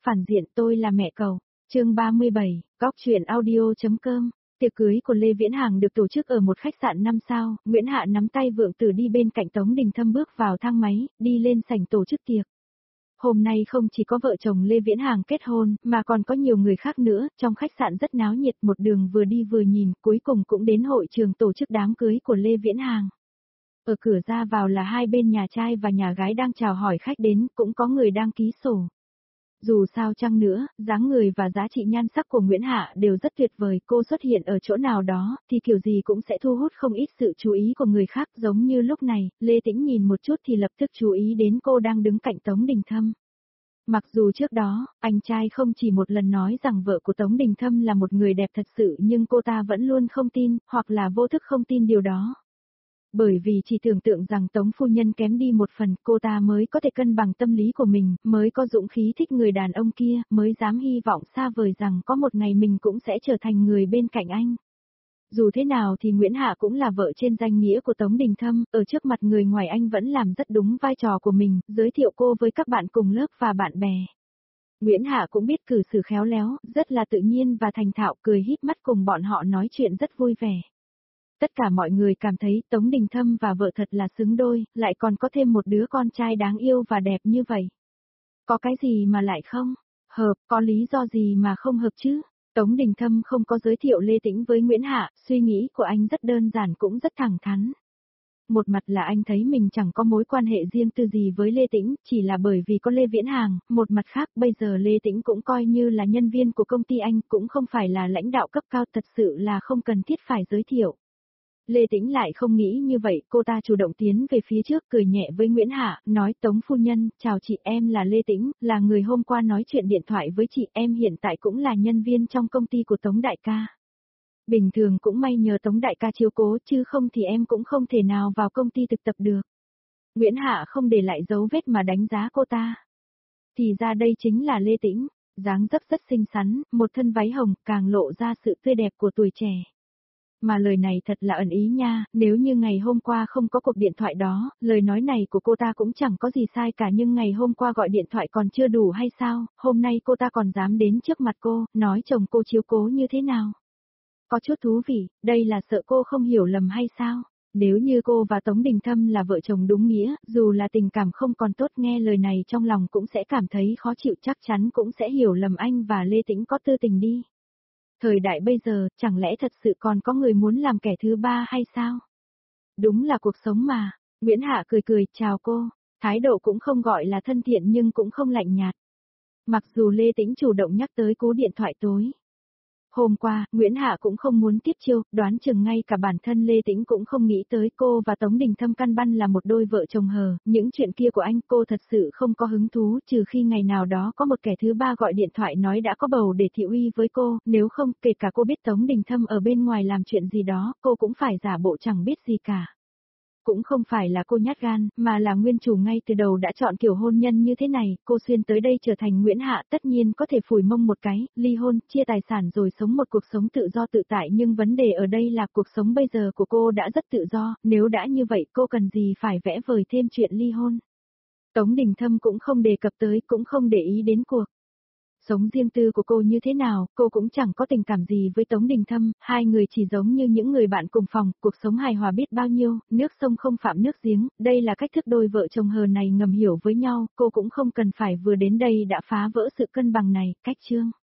Phản diện tôi là mẹ cậu. Chương 37, Góc truyện audio.com. Tiệc cưới của Lê Viễn Hàng được tổ chức ở một khách sạn 5 sao, Nguyễn Hạ nắm tay Vượng Tử đi bên cạnh Tống Đình Thâm bước vào thang máy, đi lên sảnh tổ chức tiệc. Hôm nay không chỉ có vợ chồng Lê Viễn Hàng kết hôn, mà còn có nhiều người khác nữa, trong khách sạn rất náo nhiệt, một đường vừa đi vừa nhìn, cuối cùng cũng đến hội trường tổ chức đám cưới của Lê Viễn Hàng. Ở cửa ra vào là hai bên nhà trai và nhà gái đang chào hỏi khách đến, cũng có người đang ký sổ. Dù sao chăng nữa, dáng người và giá trị nhan sắc của Nguyễn Hạ đều rất tuyệt vời, cô xuất hiện ở chỗ nào đó, thì kiểu gì cũng sẽ thu hút không ít sự chú ý của người khác, giống như lúc này, Lê Tĩnh nhìn một chút thì lập tức chú ý đến cô đang đứng cạnh Tống Đình Thâm. Mặc dù trước đó, anh trai không chỉ một lần nói rằng vợ của Tống Đình Thâm là một người đẹp thật sự nhưng cô ta vẫn luôn không tin, hoặc là vô thức không tin điều đó. Bởi vì chỉ tưởng tượng rằng Tống phu nhân kém đi một phần, cô ta mới có thể cân bằng tâm lý của mình, mới có dũng khí thích người đàn ông kia, mới dám hy vọng xa vời rằng có một ngày mình cũng sẽ trở thành người bên cạnh anh. Dù thế nào thì Nguyễn Hạ cũng là vợ trên danh nghĩa của Tống Đình Thâm, ở trước mặt người ngoài anh vẫn làm rất đúng vai trò của mình, giới thiệu cô với các bạn cùng lớp và bạn bè. Nguyễn Hạ cũng biết cử xử khéo léo, rất là tự nhiên và thành thạo, cười híp mắt cùng bọn họ nói chuyện rất vui vẻ. Tất cả mọi người cảm thấy Tống Đình Thâm và vợ thật là xứng đôi, lại còn có thêm một đứa con trai đáng yêu và đẹp như vậy. Có cái gì mà lại không hợp, có lý do gì mà không hợp chứ? Tống Đình Thâm không có giới thiệu Lê Tĩnh với Nguyễn Hạ, suy nghĩ của anh rất đơn giản cũng rất thẳng thắn. Một mặt là anh thấy mình chẳng có mối quan hệ riêng tư gì với Lê Tĩnh, chỉ là bởi vì có Lê Viễn Hàng, một mặt khác bây giờ Lê Tĩnh cũng coi như là nhân viên của công ty anh, cũng không phải là lãnh đạo cấp cao, thật sự là không cần thiết phải giới thiệu. Lê Tĩnh lại không nghĩ như vậy, cô ta chủ động tiến về phía trước cười nhẹ với Nguyễn Hạ, nói Tống phu nhân, chào chị, em là Lê Tĩnh, là người hôm qua nói chuyện điện thoại với chị, em hiện tại cũng là nhân viên trong công ty của Tống đại ca. Bình thường cũng may nhờ Tống đại ca chiếu cố chứ không thì em cũng không thể nào vào công ty thực tập được. Nguyễn Hạ không để lại dấu vết mà đánh giá cô ta. Thì ra đây chính là Lê Tĩnh, dáng dấp rất xinh xắn, một thân váy hồng càng lộ ra sự tươi đẹp của tuổi trẻ. Mà lời này thật là ẩn ý nha, nếu như ngày hôm qua không có cuộc điện thoại đó, lời nói này của cô ta cũng chẳng có gì sai cả, nhưng ngày hôm qua gọi điện thoại còn chưa đủ hay sao, hôm nay cô ta còn dám đến trước mặt cô, nói chồng cô chiếu cố như thế nào. Có chút thú vị, đây là sợ cô không hiểu lầm hay sao? Nếu như cô và Tống Đình Thâm là vợ chồng đúng nghĩa, dù là tình cảm không còn tốt, nghe lời này trong lòng cũng sẽ cảm thấy khó chịu, chắc chắn cũng sẽ hiểu lầm anh và Lê Tĩnh có tư tình đi. Thời đại bây giờ, chẳng lẽ thật sự còn có người muốn làm kẻ thứ ba hay sao? Đúng là cuộc sống mà. Nguyễn Hạ cười cười, chào cô. Thái độ cũng không gọi là thân thiện nhưng cũng không lạnh nhạt. Mặc dù Lê Tĩnh chủ động nhắc tới cú điện thoại tối. Hôm qua, Nguyễn Hạ cũng không muốn tiếp chiêu, đoán chừng ngay cả bản thân Lê Tĩnh cũng không nghĩ tới cô và Tống Đình Thâm căn bản là một đôi vợ chồng hờ, những chuyện kia của anh cô thật sự không có hứng thú, trừ khi ngày nào đó có một kẻ thứ ba gọi điện thoại nói đã có bầu để thị uy với cô, nếu không, kể cả cô biết Tống Đình Thâm ở bên ngoài làm chuyện gì đó, cô cũng phải giả bộ chẳng biết gì cả. Cũng không phải là cô nhát gan, mà là nguyên chủ ngay từ đầu đã chọn kiểu hôn nhân như thế này, cô xuyên tới đây trở thành Nguyễn Hạ tất nhiên có thể phủi mông một cái, ly hôn, chia tài sản rồi sống một cuộc sống tự do tự tại, nhưng vấn đề ở đây là cuộc sống bây giờ của cô đã rất tự do, nếu đã như vậy cô cần gì phải vẽ vời thêm chuyện ly hôn. Tống Đình Thâm cũng không đề cập tới, cũng không để ý đến cuộc sống riêng tư của cô như thế nào, cô cũng chẳng có tình cảm gì với Tống Đình Thâm, hai người chỉ giống như những người bạn cùng phòng, cuộc sống hài hòa biết bao nhiêu, nước sông không phạm nước giếng, đây là cách thức đôi vợ chồng hờ này ngầm hiểu với nhau, cô cũng không cần phải vừa đến đây đã phá vỡ sự cân bằng này, cách chương.